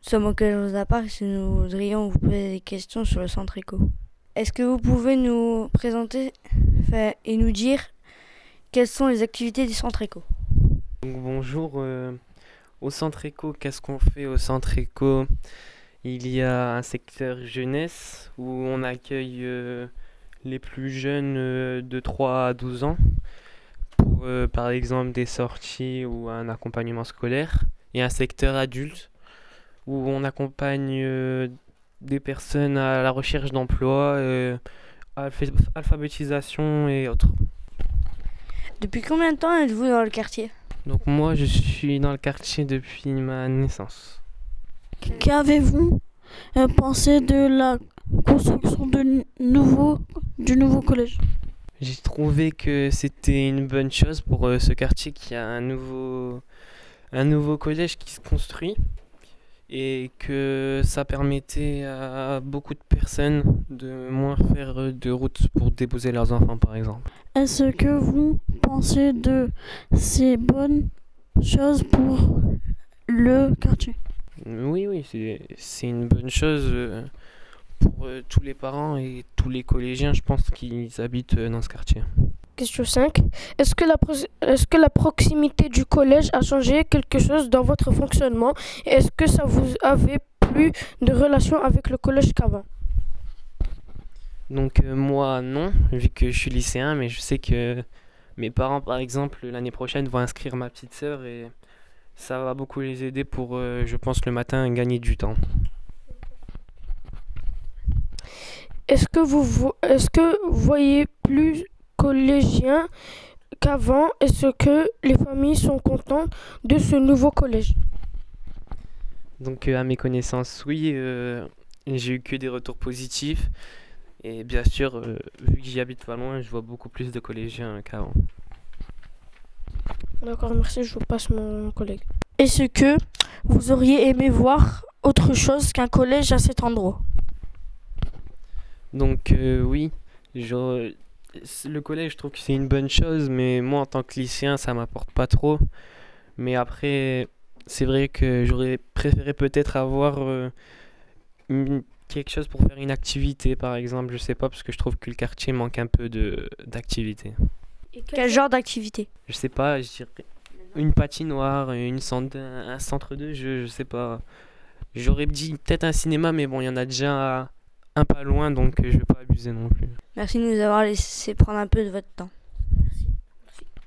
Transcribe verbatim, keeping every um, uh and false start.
Nous sommes au Collège Lapin et nous voudrions vous poser des questions sur le centre éco. Est-ce que vous pouvez nous présenter et nous dire quelles sont les activités du centre éco? Donc, bonjour, euh, au centre éco, qu'est-ce qu'on fait au centre éco? Il y a un secteur jeunesse où on accueille euh, les plus jeunes euh, de trois à douze ans pour euh, par exemple des sorties ou un accompagnement scolaire. Et un secteur adulte où on accompagne euh, des personnes à la recherche d'emploi, euh, alpha- alphabétisation et autres. Depuis combien de temps êtes-vous dans le quartier? Donc moi je suis dans le quartier depuis ma naissance. Qu'avez-vous euh, pensé de la construction de n- nouveau, du nouveau collège? J'ai trouvé que c'était une bonne chose pour euh, ce quartier qui a un nouveau, un nouveau collège qui se construit et que ça permettait à beaucoup de personnes de moins faire euh, de route pour déposer leurs enfants par exemple. Est-ce que vous pensez de ces bonnes choses pour le quartier? Oui, oui, c'est, c'est une bonne chose euh, pour euh, tous les parents et tous les collégiens, je pense, qui habitent euh, dans ce quartier. Question cinq. Est-ce que, la pro- est-ce que la proximité du collège a changé quelque chose dans votre fonctionnement? Et est-ce que ça vous avait plus de relations avec le collège qu'avant? Donc euh, moi, non, vu que je suis lycéen, mais je sais que mes parents, par exemple, l'année prochaine vont inscrire ma petite sœur et ça va beaucoup les aider pour, euh, je pense, le matin gagner du temps. Est-ce que vous vo- est-ce que vous voyez plus collégiens qu'avant? Est-ce que les familles sont contentes de ce nouveau collège? Donc euh, à mes connaissances, oui, euh, j'ai eu que des retours positifs. Et bien sûr, euh, vu que j'y habite pas loin, je vois beaucoup plus de collégiens qu'avant. D'accord, merci, je vous passe mon collègue. Est-ce que vous auriez aimé voir autre chose qu'un collège à cet endroit? Donc euh, oui, genre, le collège, je trouve que c'est une bonne chose, mais moi en tant que lycéen, ça m'apporte pas trop. Mais après, c'est vrai que j'aurais préféré peut-être avoir euh, une- quelque chose pour faire une activité, par exemple, je sais pas, parce que je trouve que le quartier manque un peu de d'activité. Quel genre d'activité? Je sais pas, je dirais une patinoire, une centre, un centre de jeu, je sais pas. J'aurais dit peut-être un cinéma, mais bon, il y en a déjà un pas loin, donc euh, je vais pas abuser non plus. Merci de nous avoir laissé prendre un peu de votre temps.